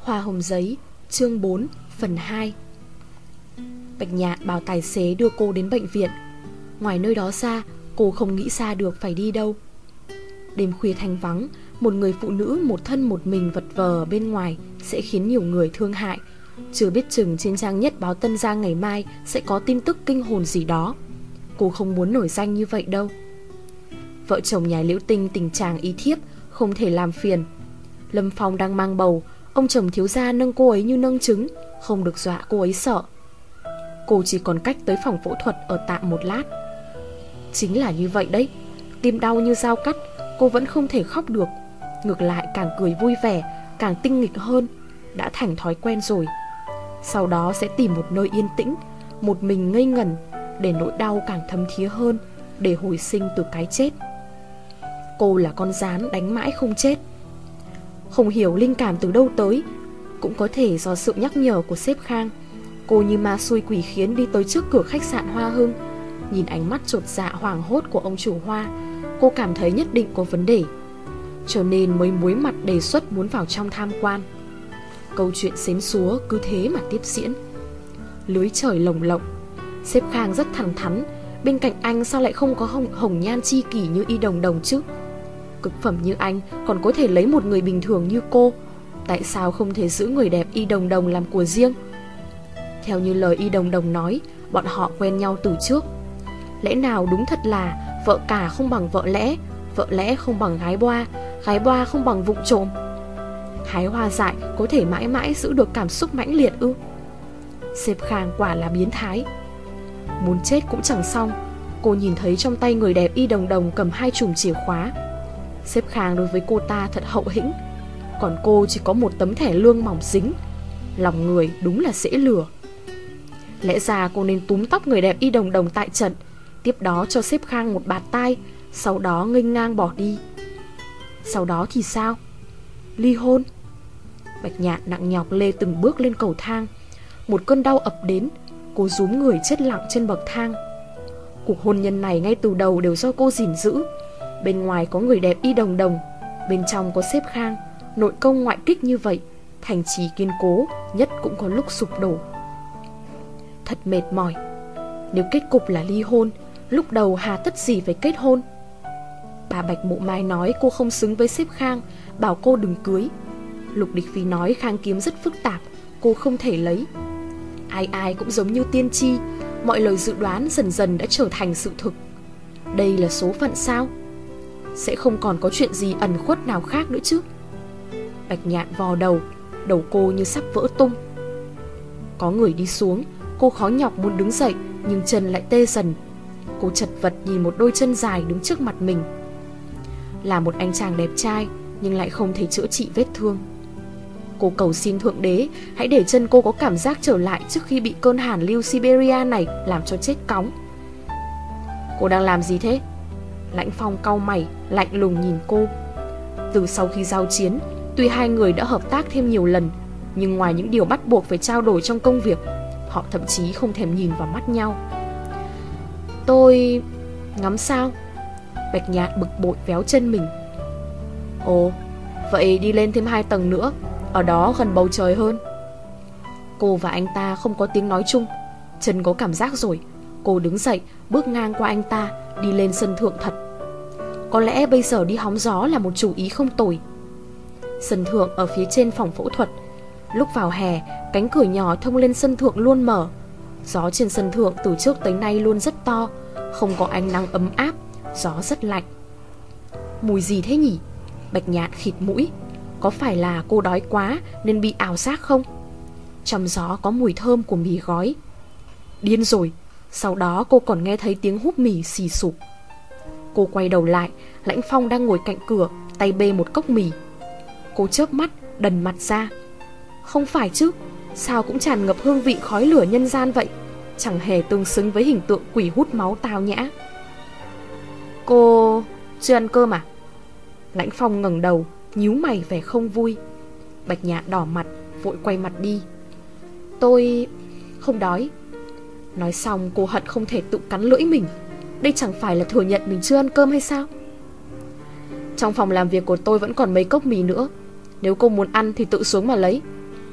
Hoa hồng giấy, chương 4, phần 2. Bạch Nhạn bảo tài xế đưa cô đến bệnh viện. Ngoài nơi đó ra, cô không nghĩ ra được phải đi đâu. Đêm khuya thanh vắng, một người phụ nữ một thân một mình vật vờ ở bên ngoài sẽ khiến nhiều người thương hại. Chưa biết chừng trên trang nhất báo Tân Giang ngày mai sẽ có tin tức kinh hồn gì đó. Cô không muốn nổi danh như vậy đâu. Vợ chồng nhà Liễu Tinh tình trạng ý thiếp, không thể làm phiền. Lâm Phong đang mang bầu, ông chồng thiếu gia nâng cô ấy như nâng trứng, không được dọa cô ấy sợ. Cô chỉ còn cách tới phòng phẫu thuật ở tạm một lát. Chính là như vậy đấy, tim đau như dao cắt, cô vẫn không thể khóc được. Ngược lại càng cười vui vẻ, càng tinh nghịch hơn. Đã thành thói quen rồi. Sau đó sẽ tìm một nơi yên tĩnh, một mình ngây ngẩn, để nỗi đau càng thấm thía hơn, để hồi sinh từ cái chết. Cô là con gián đánh mãi không chết. Không hiểu linh cảm từ đâu tới, cũng có thể do sự nhắc nhở của sếp Khang. Cô như ma xui quỷ khiến đi tới trước cửa khách sạn Hoa Hưng. Nhìn ánh mắt chột dạ hoảng hốt của ông chủ Hoa, cô cảm thấy nhất định có vấn đề, cho nên mới muối mặt đề xuất muốn vào trong tham quan. Câu chuyện xến xúa cứ thế mà tiếp diễn. Lưới trời lồng lộng. Sếp Khang rất thẳng thắn. Bên cạnh anh sao lại không có hồng nhan chi kỷ như Y Đồng Đồng chứ? Cực phẩm như anh còn có thể lấy một người bình thường như cô, tại sao không thể giữ người đẹp Y Đồng Đồng làm của riêng? Theo như lời Y Đồng Đồng nói, bọn họ quen nhau từ trước. Lẽ nào đúng thật là vợ cả không bằng vợ lẽ không bằng gái boa không bằng vụng trộm? Hái hoa dại có thể mãi mãi giữ được cảm xúc mãnh liệt ư? Sếp Khang quả là biến thái. Muốn chết cũng chẳng xong. Cô nhìn thấy trong tay người đẹp Y Đồng Đồng cầm 2 chùm chìa khóa. Sếp Khang đối với cô ta thật hậu hĩnh, còn cô chỉ có một tấm thẻ lương mỏng dính. Lòng người đúng là dễ lừa. Lẽ ra cô nên túm tóc người đẹp Y Đồng Đồng tại trận, tiếp đó cho sếp Khang một bạt tai, sau đó nghênh ngang bỏ đi. Sau đó thì sao? Ly hôn. Bạch Nhạn nặng nhọc lê từng bước lên cầu thang. Một cơn đau ập đến, cô rúm người chết lặng trên bậc thang. Cuộc hôn nhân này ngay từ đầu đều do cô gìn giữ. Bên ngoài có người đẹp Y Đồng Đồng, bên trong có sếp Khang. Nội công ngoại kích như vậy, thành trì kiên cố nhất cũng có lúc sụp đổ. Thật mệt mỏi. Nếu kết cục là ly hôn, lúc đầu hà tất gì phải kết hôn? Bà Bạch Mộ Mai nói cô không xứng với sếp Khang, bảo cô đừng cưới. Lục Địch Phi nói Khang kiếm rất phức tạp, cô không thể lấy. Ai ai cũng giống như tiên tri, mọi lời dự đoán dần dần đã trở thành sự thực. Đây là số phận sao? Sẽ không còn có chuyện gì ẩn khuất nào khác nữa chứ? Bạch Nhạn vò đầu cô như sắp vỡ tung. Có người đi xuống, cô khó nhọc muốn đứng dậy, nhưng chân lại tê dần. Cô chật vật nhìn một đôi chân dài đứng trước mặt mình. Là một anh chàng đẹp trai, nhưng lại không thể chữa trị vết thương. Cô cầu xin Thượng Đế hãy để chân cô có cảm giác trở lại trước khi bị cơn hàn lưu Siberia này làm cho chết cóng. Cô đang làm gì thế? Lãnh Phong cau mày, lạnh lùng nhìn cô. Từ sau khi giao chiến, tuy hai người đã hợp tác thêm nhiều lần, nhưng ngoài những điều bắt buộc phải trao đổi trong công việc, họ thậm chí không thèm nhìn vào mắt nhau. Tôi... ngắm sao? Bạch Nhạn bực bội véo chân mình. Ồ, vậy đi lên thêm 2 tầng nữa, ở đó gần bầu trời hơn. Cô và anh ta không có tiếng nói chung. Chân có cảm giác rồi. Cô đứng dậy, bước ngang qua anh ta, đi lên sân thượng thật. Có lẽ bây giờ đi hóng gió là một chủ ý không tồi. Sân thượng ở phía trên phòng phẫu thuật. Lúc vào hè, cánh cửa nhỏ thông lên sân thượng luôn mở. Gió trên sân thượng từ trước tới nay luôn rất to, không có ánh nắng ấm áp, gió rất lạnh. Mùi gì thế nhỉ? Bạch Nhạn khịt mũi. Có phải là cô đói quá nên bị ảo giác không? Trong gió có mùi thơm của mì gói. Điên rồi. Sau đó cô còn nghe thấy tiếng húp mì xì sụp. Cô quay đầu lại, Lãnh Phong đang ngồi cạnh cửa, tay bê một cốc mì. Cô chớp mắt, đần mặt ra. Không phải chứ, sao cũng tràn ngập hương vị khói lửa nhân gian vậy, chẳng hề tương xứng với hình tượng quỷ hút máu tao nhã. Cô chưa ăn cơm à? Lãnh Phong ngẩng đầu, nhíu mày vẻ không vui. Bạch Nhạn đỏ mặt, vội quay mặt đi. Tôi không đói. Nói xong cô hận không thể tự cắn lưỡi mình. Đây chẳng phải là thừa nhận mình chưa ăn cơm hay sao? Trong phòng làm việc của tôi vẫn còn mấy cốc mì nữa. Nếu cô muốn ăn thì tự xuống mà lấy.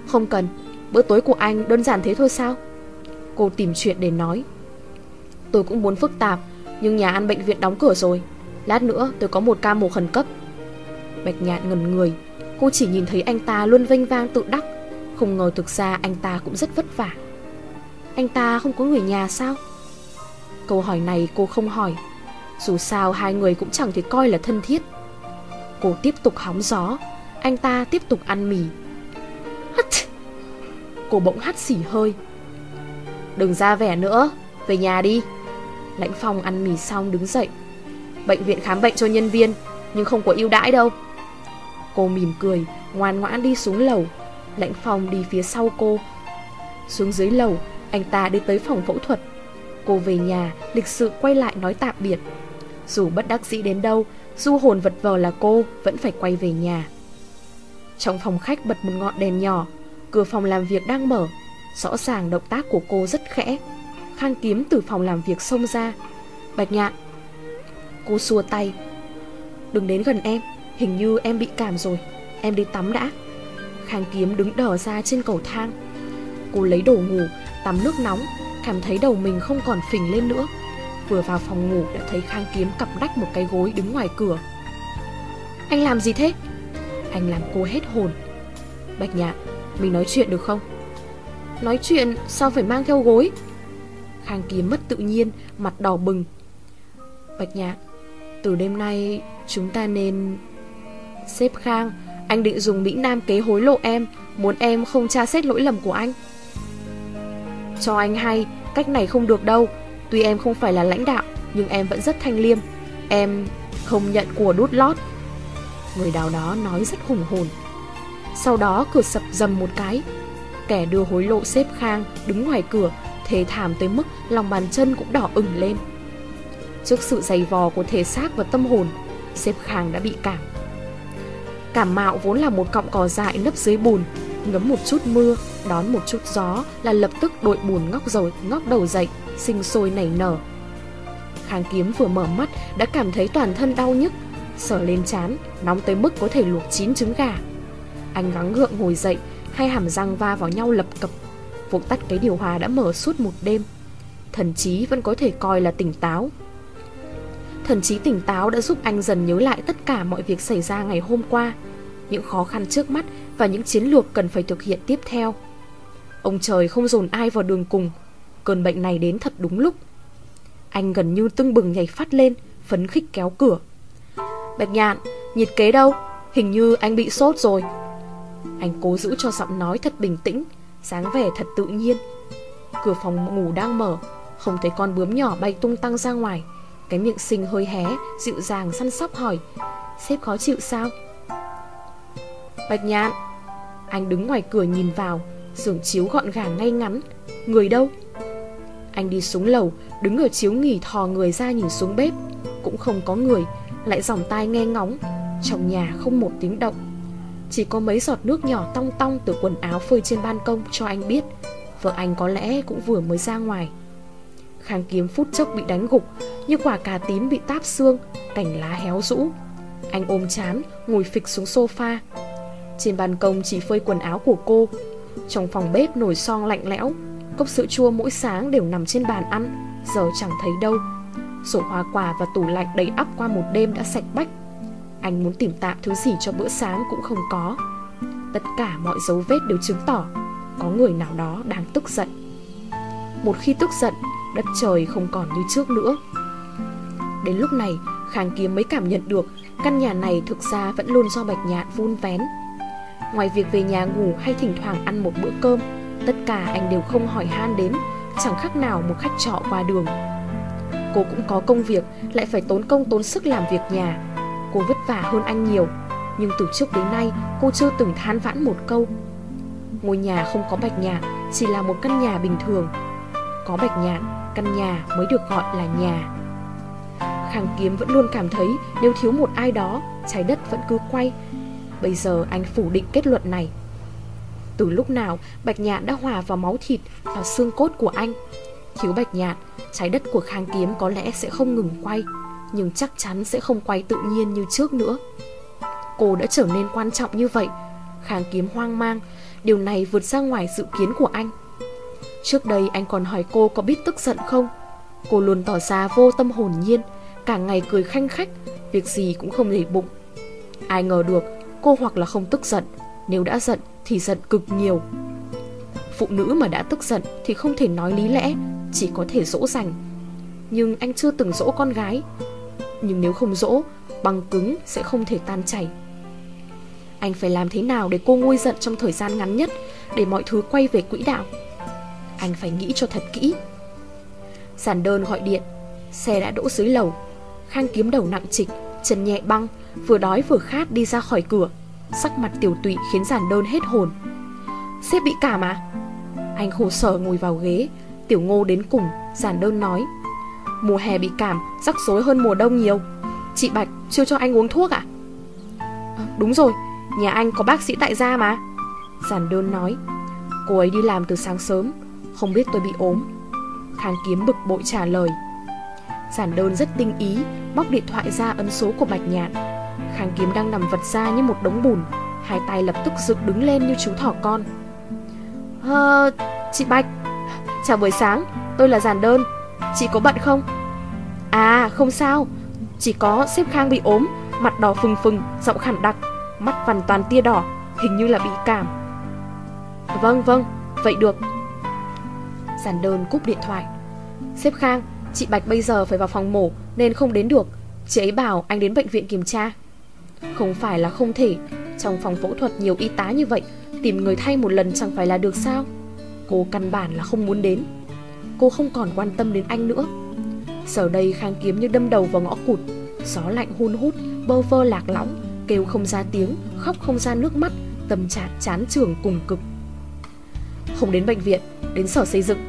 Không cần, bữa tối của anh đơn giản thế thôi sao? Cô tìm chuyện để nói. Tôi cũng muốn phức tạp, nhưng nhà ăn bệnh viện đóng cửa rồi. Lát nữa tôi có một ca mổ khẩn cấp. Bạch Nhạn ngẩn người. Cô chỉ nhìn thấy anh ta luôn vênh vang tự đắc, không ngờ thực ra anh ta cũng rất vất vả. Anh ta không có người nhà sao? Câu hỏi này cô không hỏi. Dù sao hai người cũng chẳng thể coi là thân thiết. Cô tiếp tục hóng gió. Anh ta tiếp tục ăn mì. Hắt. Cô bỗng hắt xỉ hơi. Đừng ra vẻ nữa, về nhà đi. Lãnh Phong ăn mì xong đứng dậy. Bệnh viện khám bệnh cho nhân viên, nhưng không có ưu đãi đâu. Cô mỉm cười, ngoan ngoãn đi xuống lầu. Lãnh Phong đi phía sau cô. Xuống dưới lầu, anh ta đi tới phòng phẫu thuật. Cô về nhà, lịch sự quay lại nói tạm biệt. Dù bất đắc dĩ đến đâu, du hồn vật vờ là cô vẫn phải quay về nhà. Trong phòng khách bật một ngọn đèn nhỏ. Cửa phòng làm việc đang mở. Rõ ràng động tác của cô rất khẽ. Khang Kiếm từ phòng làm việc xông ra. Bạch Nhạn. Cô xua tay. Đừng đến gần em, hình như em bị cảm rồi. Em đi tắm đã. Khang Kiếm đứng đờ ra trên cầu thang. Cô lấy đồ ngủ, tắm nước nóng, cảm thấy đầu mình không còn phình lên nữa. Vừa vào phòng ngủ đã thấy Khang Kiếm cặp đách một cái gối đứng ngoài cửa. Anh làm gì thế? Anh làm cô hết hồn. Bạch Nhạn, mình nói chuyện được không? Nói chuyện sao phải mang theo gối? Khang Kiếm mất tự nhiên, mặt đỏ bừng. Bạch Nhạn, từ đêm nay chúng ta nên... Sếp Khang, anh định dùng Mỹ Nam kế hối lộ em, muốn em không tra xét lỗi lầm của anh. Cho anh hay, cách này không được đâu. Tuy em không phải là lãnh đạo, nhưng em vẫn rất thanh liêm. Em không nhận của đút lót. Người đào đó nói rất hùng hồn. Sau đó cửa sập dầm một cái. Kẻ đưa hối lộ sếp Khang đứng ngoài cửa, thê thảm tới mức lòng bàn chân cũng đỏ ửng lên. Trước sự giày vò của thể xác và tâm hồn, sếp Khang đã bị cảm. Cảm mạo vốn là một cọng cỏ dại nấp dưới bùn, ngấm một chút mưa, đón một chút gió là lập tức đội bùn ngóc đầu dậy, sinh sôi nảy nở. Khang Kiếm vừa mở mắt đã cảm thấy toàn thân đau nhức, sờ lên trán, nóng tới mức có thể luộc 9 trứng gà. Anh gắng gượng ngồi dậy, hai hàm răng va vào nhau lập cập. Vội tắt cái điều hòa đã mở suốt một đêm. Thần trí vẫn có thể coi là tỉnh táo. Thần trí tỉnh táo đã giúp anh dần nhớ lại tất cả mọi việc xảy ra ngày hôm qua, những khó khăn trước mắt và những chiến lược cần phải thực hiện tiếp theo. Ông trời không dồn ai vào đường cùng. Cơn bệnh này đến thật đúng lúc. Anh gần như tưng bừng nhảy phát lên, phấn khích kéo cửa. Bạch Nhạn, nhiệt kế đâu? Hình như anh bị sốt rồi. Anh cố giữ cho giọng nói thật bình tĩnh, dáng vẻ thật tự nhiên. Cửa phòng ngủ đang mở, không thấy con bướm nhỏ bay tung tăng ra ngoài. Cái miệng xinh hơi hé, dịu dàng săn sóc hỏi, sếp khó chịu sao? Bạch Nhạn. Anh đứng ngoài cửa nhìn vào. Giường chiếu gọn gàng ngay ngắn. Người đâu? Anh đi xuống lầu, đứng ở chiếu nghỉ thò người ra nhìn xuống bếp. Cũng không có người, lại dòng tai nghe ngóng. Trong nhà không một tiếng động. Chỉ có mấy giọt nước nhỏ tong tong từ quần áo phơi trên ban công cho anh biết vợ anh có lẽ cũng vừa mới ra ngoài. Khang Kiếm phút chốc bị đánh gục, như quả cà tím bị táp xương, cành lá héo rũ. Anh ôm trán, ngồi phịch xuống sofa. Trên ban công chỉ phơi quần áo của cô. Trong phòng bếp nồi son lạnh lẽo. Cốc sữa chua mỗi sáng đều nằm trên bàn ăn, giờ chẳng thấy đâu. Sổ hoa quả và tủ lạnh đầy ắp qua một đêm đã sạch bách. Anh muốn tìm tạm thứ gì cho bữa sáng cũng không có. Tất cả mọi dấu vết đều chứng tỏ có người nào đó đang tức giận. Một khi tức giận, đất trời không còn như trước nữa. Đến lúc này, Khang Kiếm mới cảm nhận được căn nhà này thực ra vẫn luôn do Bạch Nhạn vun vén. Ngoài việc về nhà ngủ hay thỉnh thoảng ăn một bữa cơm, tất cả anh đều không hỏi han đến, chẳng khác nào một khách trọ qua đường. Cô cũng có công việc, lại phải tốn công tốn sức làm việc nhà. Cô vất vả hơn anh nhiều, nhưng từ trước đến nay cô chưa từng than vãn một câu. Ngôi nhà không có Bạch Nhạn chỉ là một căn nhà bình thường. Có Bạch Nhạn, căn nhà mới được gọi là nhà. Khang Kiếm vẫn luôn cảm thấy nếu thiếu một ai đó, trái đất vẫn cứ quay. Bây giờ anh phủ định kết luận này. Từ lúc nào Bạch Nhạn đã hòa vào máu thịt, vào xương cốt của anh. Thiếu Bạch Nhạn, trái đất của Khang Kiếm có lẽ sẽ không ngừng quay, nhưng chắc chắn sẽ không quay tự nhiên như trước nữa. Cô đã trở nên quan trọng như vậy, Khang Kiếm hoang mang. Điều này vượt ra ngoài dự kiến của anh. Trước đây anh còn hỏi cô có biết tức giận không. Cô luôn tỏ ra vô tâm hồn nhiên, cả ngày cười khanh khách, việc gì cũng không để bụng. Ai ngờ được cô hoặc là không tức giận, nếu đã giận thì giận cực nhiều. Phụ nữ mà đã tức giận thì không thể nói lý lẽ, chỉ có thể dỗ dành. Nhưng anh chưa từng dỗ con gái. Nhưng nếu không dỗ, băng cứng sẽ không thể tan chảy. Anh phải làm thế nào để cô nguôi giận trong thời gian ngắn nhất, để mọi thứ quay về quỹ đạo. Anh phải nghĩ cho thật kỹ. Giản Đơn gọi điện. Xe đã đỗ dưới lầu. Khang Kiếm đầu nặng trịch, chân nhẹ băng, vừa đói vừa khát đi ra khỏi cửa. Sắc mặt tiểu tụy khiến Giản Đơn hết hồn. Sếp bị cảm à? Anh khổ sở ngồi vào ghế. Tiểu Ngô đến cùng. Giản Đơn nói, mùa hè bị cảm rắc rối hơn mùa đông nhiều. Chị Bạch chưa cho anh uống thuốc à? Đúng rồi, nhà anh có bác sĩ tại gia mà. Giản Đơn nói, cô ấy đi làm từ sáng sớm, không biết tôi bị ốm. Khang Kiếm bực bội trả lời. Giản Đơn rất tinh ý, móc điện thoại ra ấn số của Bạch Nhạn. Khang Kiếm đang nằm vật ra như một đống bùn, hai tay lập tức dựng đứng lên như chú thỏ con. Chị Bạch, chào buổi sáng, tôi là Giản Đơn. Chị có bận không? À không sao, chỉ có sếp Khang bị ốm, mặt đỏ phừng phừng, giọng khản đặc, mắt hoàn toàn tia đỏ, hình như là bị cảm. Vâng, vậy được. Giản Đơn cúp điện thoại. Sếp Khang, chị Bạch bây giờ phải vào phòng mổ nên không đến được. Chị ấy bảo anh đến bệnh viện kiểm tra. Không phải là không thể, trong phòng phẫu thuật nhiều y tá như vậy, tìm người thay một lần chẳng phải là được sao? Cô căn bản là không muốn đến. Cô không còn quan tâm đến anh nữa. Giờ đây Khang Kiếm như đâm đầu vào ngõ cụt. Gió lạnh hun hút, bơ vơ lạc lõng, kêu không ra tiếng, khóc không ra nước mắt, tâm trạng chán chường cùng cực. Không đến bệnh viện, đến sở xây dựng.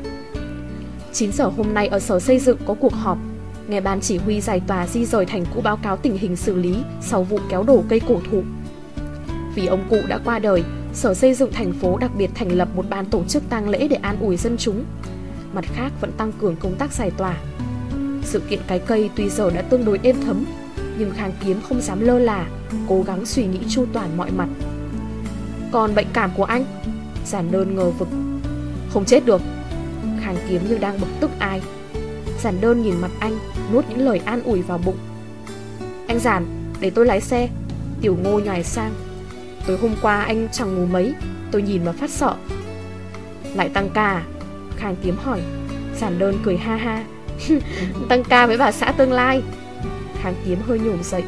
9 giờ hôm nay ở sở xây dựng có cuộc họp, nghe ban chỉ huy giải tỏa di rời thành cũ báo cáo tình hình xử lý sau vụ kéo đổ cây cổ thụ. Vì ông cụ đã qua đời, sở xây dựng thành phố đặc biệt thành lập một ban tổ chức tang lễ để an ủi dân chúng. Mặt khác vẫn tăng cường công tác giải tỏa. Sự kiện cái cây tuy giờ đã tương đối êm thấm, nhưng Khang Kiếm không dám lơ là, cố gắng suy nghĩ chu toàn mọi mặt. Còn bệnh cảm của anh? Giản Đơn ngờ vực. Không chết được. Khang Kiếm như đang bực tức ai. Giản Đơn nhìn mặt anh, nuốt những lời an ủi vào bụng. Anh Giản, để tôi lái xe. Tiểu Ngô nhoài sang. Tối hôm qua anh chẳng ngủ mấy, tôi nhìn mà phát sợ. Lại tăng ca à? Khang Kiếm hỏi. Giản Đơn cười ha ha. Tăng ca với bà xã tương lai. Khang Kiếm hơi nhổm dậy.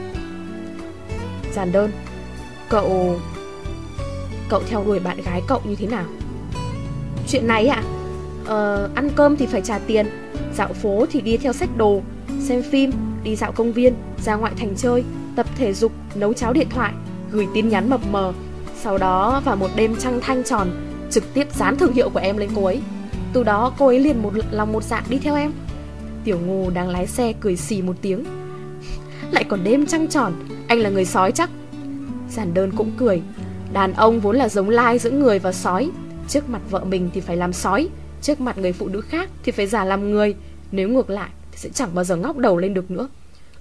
Giản Đơn, Cậu theo đuổi bạn gái cậu như thế nào? Chuyện này ạ? Ăn cơm thì phải trả tiền, dạo phố thì đi theo xách đồ, xem phim, đi dạo công viên, ra ngoại thành chơi, tập thể dục, nấu cháo điện thoại, gửi tin nhắn mập mờ. Sau đó vào một đêm trăng thanh tròn, trực tiếp dán thương hiệu của em lên cô ấy. Từ đó cô ấy liền một lòng một dạ đi theo em. Tiểu Ngô đang lái xe cười xì một tiếng. Lại còn đêm trăng tròn, anh là người sói chắc. Giản Đơn cũng cười. Đàn ông vốn là giống lai giữa người và sói. Trước mặt vợ mình thì phải làm sói, trước mặt người phụ nữ khác thì phải giả làm người. Nếu ngược lại thì sẽ chẳng bao giờ ngóc đầu lên được nữa.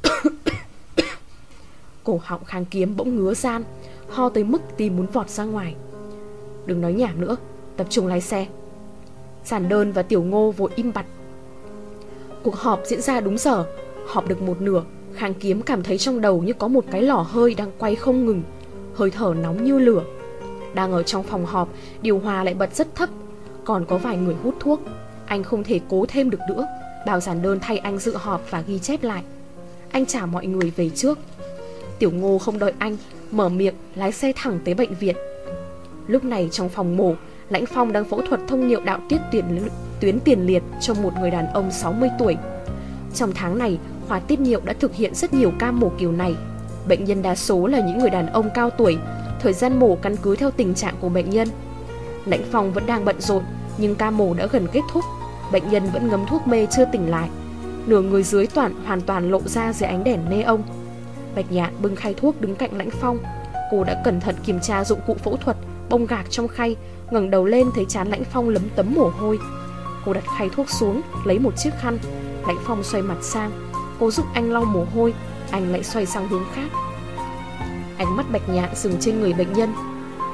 Cổ họng Khang Kiếm bỗng ngứa ran, ho tới mức tim muốn vọt ra ngoài. Đừng nói nhảm nữa, tập trung lái xe. Giản Đơn và Tiểu Ngô vội im bặt. Cuộc họp diễn ra đúng giờ. Họp được một nửa, Khang Kiếm cảm thấy trong đầu như có một cái lò hơi đang quay không ngừng, hơi thở nóng như lửa. Đang ở trong phòng họp, điều hòa lại bật rất thấp, còn có vài người hút thuốc. Anh không thể cố thêm được nữa, bảo Giản Đơn thay anh dự họp và ghi chép lại. Anh chào mọi người về trước. Tiểu Ngô không đợi anh, mở miệng lái xe thẳng tới bệnh viện. Lúc này trong phòng mổ, Lãnh Phong đang phẫu thuật thông niệu đạo tiết tuyến tiền liệt cho một người đàn ông 60 tuổi. Trong tháng này, khoa tiết niệu đã thực hiện rất nhiều ca mổ kiểu này. Bệnh nhân đa số là những người đàn ông cao tuổi, thời gian mổ căn cứ theo tình trạng của bệnh nhân. Lãnh Phong vẫn đang bận rộn, nhưng ca mổ đã gần kết thúc. Bệnh nhân vẫn ngấm thuốc mê chưa tỉnh lại. Nửa người dưới hoàn toàn lộ ra dưới ánh đèn neon. Bạch Nhạn bưng khay thuốc đứng cạnh Lãnh Phong. Cô đã cẩn thận kiểm tra dụng cụ phẫu thuật, bông gạc trong khay, ngẩng đầu lên thấy trán Lãnh Phong lấm tấm mồ hôi. Cô đặt khay thuốc xuống, lấy một chiếc khăn. Lãnh Phong xoay mặt sang, cô giúp anh lau mồ hôi, anh lại xoay sang hướng khác. Ánh mắt Bạch Nhạn dừng trên người bệnh nhân.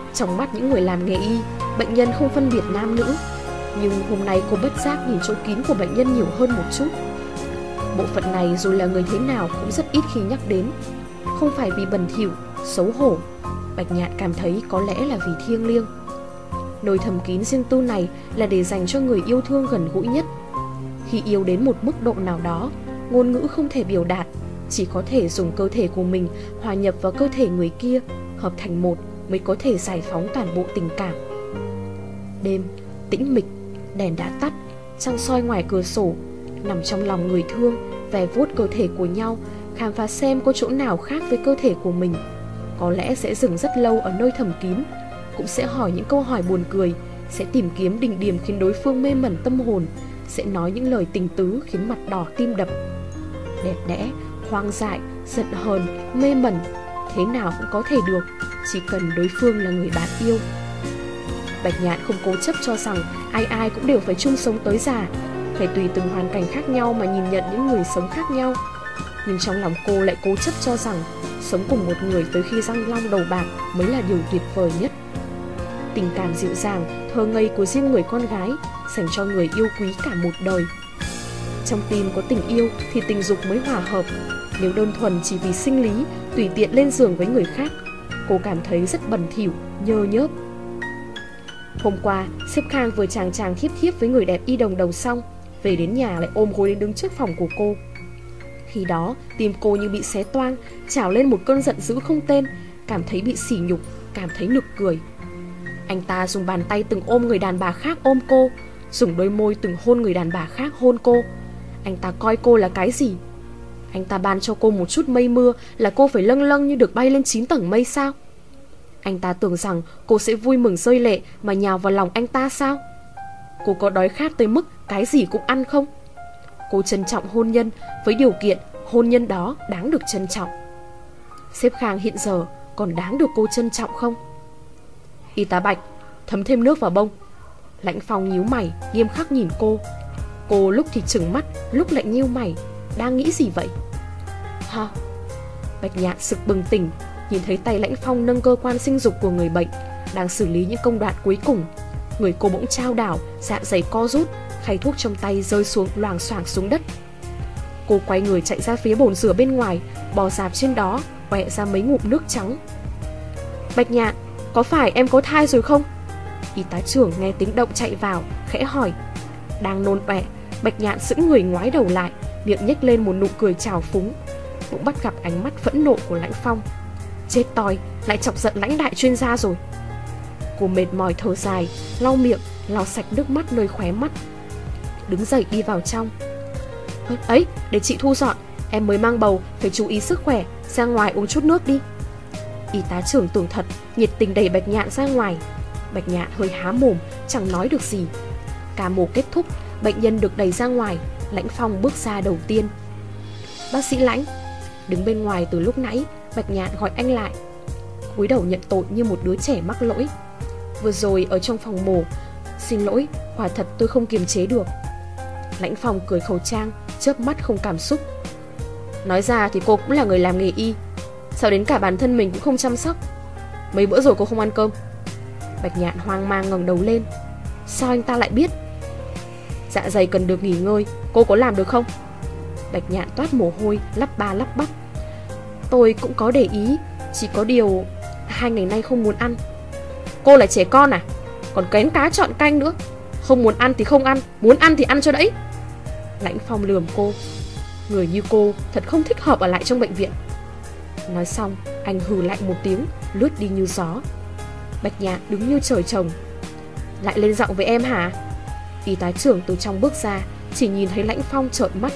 Trong mắt những người làm nghề y, bệnh nhân không phân biệt nam nữ. Nhưng hôm nay cô bất giác nhìn chỗ kín của bệnh nhân nhiều hơn một chút. Bộ phận này dù là người thế nào cũng rất ít khi nhắc đến. Không phải vì bẩn thỉu, xấu hổ, Bạch Nhạn cảm thấy có lẽ là vì thiêng liêng. Nơi thầm kín riêng tư này là để dành cho người yêu thương gần gũi nhất. Khi yêu đến một mức độ nào đó, ngôn ngữ không thể biểu đạt, chỉ có thể dùng cơ thể của mình hòa nhập vào cơ thể người kia, hợp thành một mới có thể giải phóng toàn bộ tình cảm. Đêm, tĩnh mịch, đèn đã tắt, trăng soi ngoài cửa sổ, nằm trong lòng người thương, ve vuốt cơ thể của nhau, khám phá xem có chỗ nào khác với cơ thể của mình. Có lẽ sẽ dừng rất lâu ở nơi thầm kín, cũng sẽ hỏi những câu hỏi buồn cười, sẽ tìm kiếm đỉnh điểm khiến đối phương mê mẩn tâm hồn, sẽ nói những lời tình tứ khiến mặt đỏ tim đập. Đẹp đẽ, hoang dại, giận hờn, mê mẩn, thế nào cũng có thể được, chỉ cần đối phương là người bạn yêu. Bạch Nhạn không cố chấp cho rằng ai ai cũng đều phải chung sống tới già, phải tùy từng hoàn cảnh khác nhau mà nhìn nhận những người sống khác nhau. Nhưng trong lòng cô lại cố chấp cho rằng sống cùng một người tới khi răng long đầu bạc mới là điều tuyệt vời nhất. Tình cảm dịu dàng, thơ ngây của riêng người con gái dành cho người yêu quý cả một đời. Trong tim có tình yêu thì tình dục mới hòa hợp. Nếu đơn thuần chỉ vì sinh lý, tùy tiện lên giường với người khác, cô cảm thấy rất bẩn thỉu, nhơ nhớp. Hôm qua, Xếp Khang vừa chàng thiếp thiếp với người đẹp y đồng đầu xong, về đến nhà lại ôm gối đến đứng trước phòng của cô. Khi đó, tim cô như bị xé toang, trào lên một cơn giận dữ không tên, cảm thấy bị sỉ nhục, cảm thấy nực cười. Anh ta dùng bàn tay từng ôm người đàn bà khác ôm cô, dùng đôi môi từng hôn người đàn bà khác hôn cô. Anh ta coi cô là cái gì? Anh ta ban cho cô một chút mây mưa là cô phải lâng lâng như được bay lên 9 tầng mây sao? Anh ta tưởng rằng cô sẽ vui mừng rơi lệ mà nhào vào lòng anh ta sao? Cô có đói khát tới mức cái gì cũng ăn không? Cô trân trọng hôn nhân với điều kiện hôn nhân đó đáng được trân trọng. Xếp Khang hiện giờ còn đáng được cô trân trọng không? Y tá Bạch, thấm thêm nước vào bông. Lãnh Phong nhíu mày, nghiêm khắc nhìn cô. Cô lúc thì trừng mắt, lúc lại nhíu mày. Đang nghĩ gì vậy? Hả? Bạch Nhạn sực bừng tỉnh, nhìn thấy tay Lãnh Phong nâng cơ quan sinh dục của người bệnh, đang xử lý những công đoạn cuối cùng. Người cô bỗng chao đảo, dạ dày co rút, khay thuốc trong tay rơi xuống loảng xoảng xuống đất. Cô quay người chạy ra phía bồn rửa bên ngoài, bò rạp trên đó, quẹ ra mấy ngụm nước trắng. Bạch Nhạn, có phải em có thai rồi không? Y tá trưởng nghe tiếng động chạy vào, khẽ hỏi. Đang nôn ọe, Bạch Nhạn sững người ngoái đầu lại, miệng nhếch lên một nụ cười trào phúng, cũng bắt gặp ánh mắt phẫn nộ của Lãnh Phong. Chết toi, lại chọc giận Lãnh đại chuyên gia rồi. Cô mệt mỏi thở dài, lau miệng, lau sạch nước mắt nơi khóe mắt, đứng dậy đi vào trong. Ấy, để chị thu dọn, em mới mang bầu, phải chú ý sức khỏe, ra ngoài uống chút nước đi. Y tá trưởng tưởng thật, nhiệt tình đẩy Bạch Nhạn ra ngoài. Bạch Nhạn hơi há mồm, chẳng nói được gì. Ca mổ kết thúc, bệnh nhân được đẩy ra ngoài. Lãnh Phong bước ra đầu tiên. Bác sĩ Lãnh. Đứng bên ngoài từ lúc nãy, Bạch Nhạn gọi anh lại, cúi đầu nhận tội như một đứa trẻ mắc lỗi. Vừa rồi ở trong phòng mổ, xin lỗi, quả thật tôi không kiềm chế được. Lãnh Phong cười khẩu trang, chớp mắt không cảm xúc. Nói ra thì cô cũng là người làm nghề y, sao đến cả bản thân mình cũng không chăm sóc? Mấy bữa rồi cô không ăn cơm. Bạch Nhạn hoang mang ngẩng đầu lên. Sao anh ta lại biết? Dạ dày cần được nghỉ ngơi, cô có làm được không? Bạch Nhạn toát mồ hôi, lắp ba lắp bắp. Tôi cũng có để ý, chỉ có điều 2 ngày nay không muốn ăn. Cô là trẻ con à? Còn kén cá chọn canh nữa. Không muốn ăn thì không ăn, muốn ăn thì ăn cho đẫy. Lãnh Phong lườm cô. Người như cô thật không thích hợp ở lại trong bệnh viện. Nói xong, anh hừ lạnh một tiếng, lướt đi như gió. Bạch Nhạn đứng như trời trồng. Lại lên giọng với em hả? Y tá trưởng từ trong bước ra, chỉ nhìn thấy Lãnh Phong trợn mắt.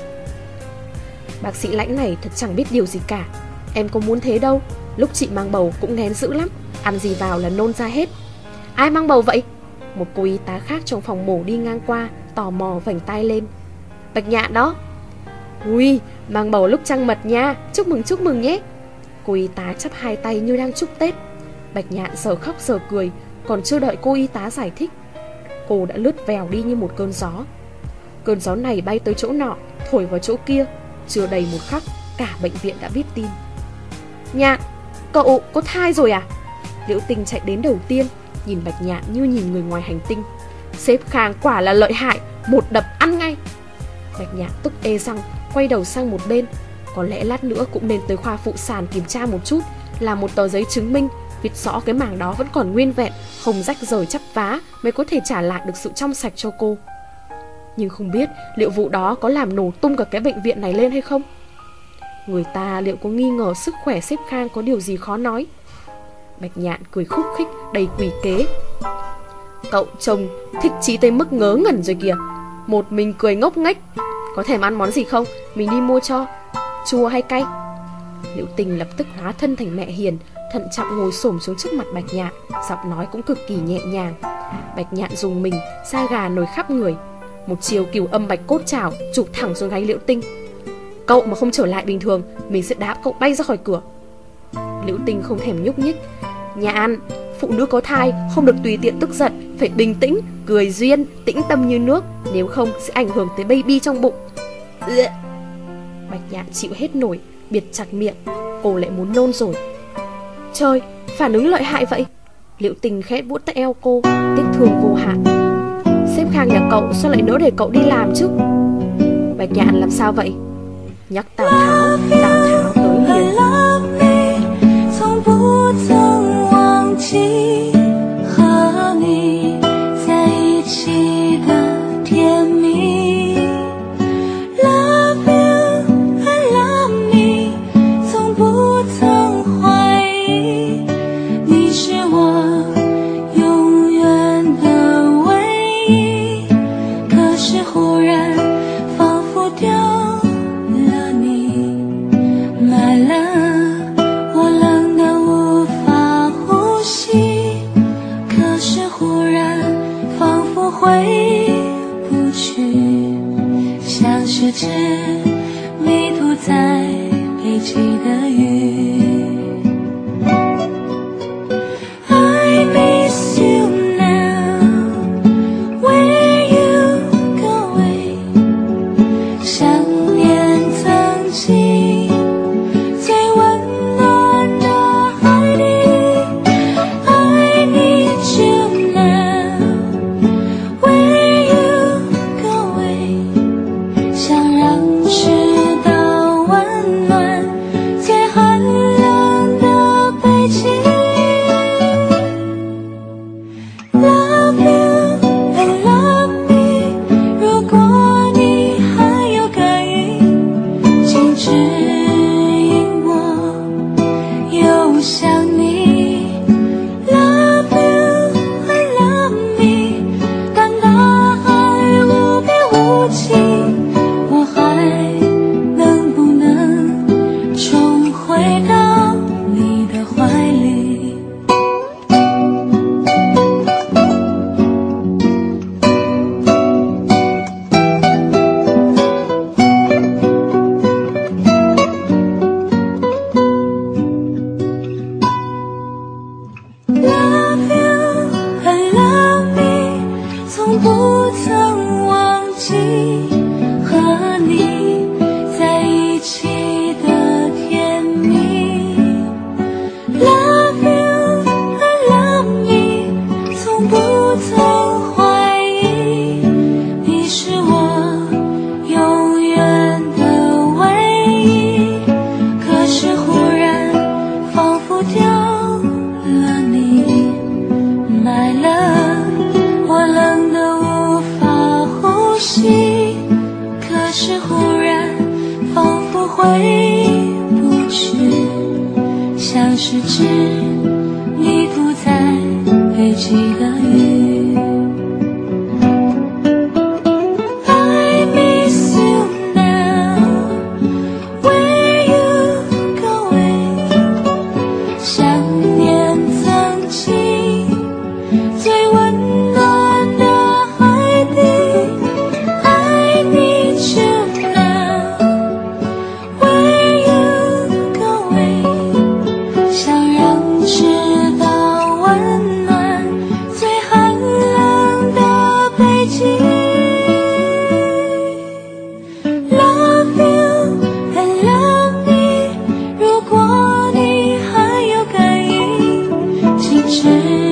Bác sĩ Lãnh này thật chẳng biết điều gì cả. Em có muốn thế đâu. Lúc chị mang bầu cũng nghén dữ lắm, ăn gì vào là nôn ra hết. Ai mang bầu vậy? Một cô y tá khác trong phòng mổ đi ngang qua, tò mò vành tay lên. Bạch Nhạn đó. Ui, mang bầu lúc trăng mật nha, chúc mừng nhé. Cô y tá chắp hai tay như đang chúc Tết. Bạch Nhạn giờ khóc giờ cười, còn chưa đợi cô y tá giải thích, cô đã lướt vèo đi như một cơn gió. Cơn gió này bay tới chỗ nọ, thổi vào chỗ kia. Chưa đầy một khắc, cả bệnh viện đã biết tin. Nhạn, cậu có thai rồi à? Liễu Tinh chạy đến đầu tiên, nhìn Bạch Nhạn như nhìn người ngoài hành tinh. Sếp Khang quả là lợi hại, một đập ăn ngay. Bạch Nhạn tức ê răng, quay đầu sang một bên. Có lẽ lát nữa cũng nên tới khoa phụ sản kiểm tra một chút, làm một tờ giấy chứng minh viết rõ cái mảng đó vẫn còn nguyên vẹn, không rách rời chắp vá, mới có thể trả lại được sự trong sạch cho cô. Nhưng không biết liệu vụ đó có làm nổ tung cả cái bệnh viện này lên hay không. Người ta liệu có nghi ngờ sức khỏe sếp Khang có điều gì khó nói. Bạch Nhạn cười khúc khích đầy quỷ kế. Cậu chồng thích chí tới mức ngớ ngẩn rồi kìa, một mình cười ngốc nghếch. Có thèm ăn món gì không, mình đi mua cho. Chua hay cay? Liễu Tình lập tức hóa thân thành mẹ hiền, thận trọng ngồi xổm xuống trước mặt Bạch Nhạn, giọng nói cũng cực kỳ nhẹ nhàng. Bạch Nhạn dùng mình, da gà nổi khắp người. Một chiều cửu âm bạch cốt chảo chụp thẳng xuống gáy Liễu Tinh. Cậu mà không trở lại bình thường, mình sẽ đá cậu bay ra khỏi cửa. Liễu Tinh không thèm nhúc nhích. Nhạn, phụ nữ có thai không được tùy tiện tức giận, phải bình tĩnh, cười duyên, tĩnh tâm như nước, nếu không sẽ ảnh hưởng tới baby trong bụng. Bạch Nhạn chịu hết nổi, bịt chặt miệng, cô lại muốn nôn rồi. Trời, phản ứng lợi hại vậy. Liễu Tình khẽ vuốt tay eo cô, tiếc thương vô hạn. Sếp Khang nhà cậu sao lại nỡ để cậu đi làm chứ? Bạch Nhạn làm sao vậy? Nhắc Tào Tháo, Tào Tháo tới liền. em.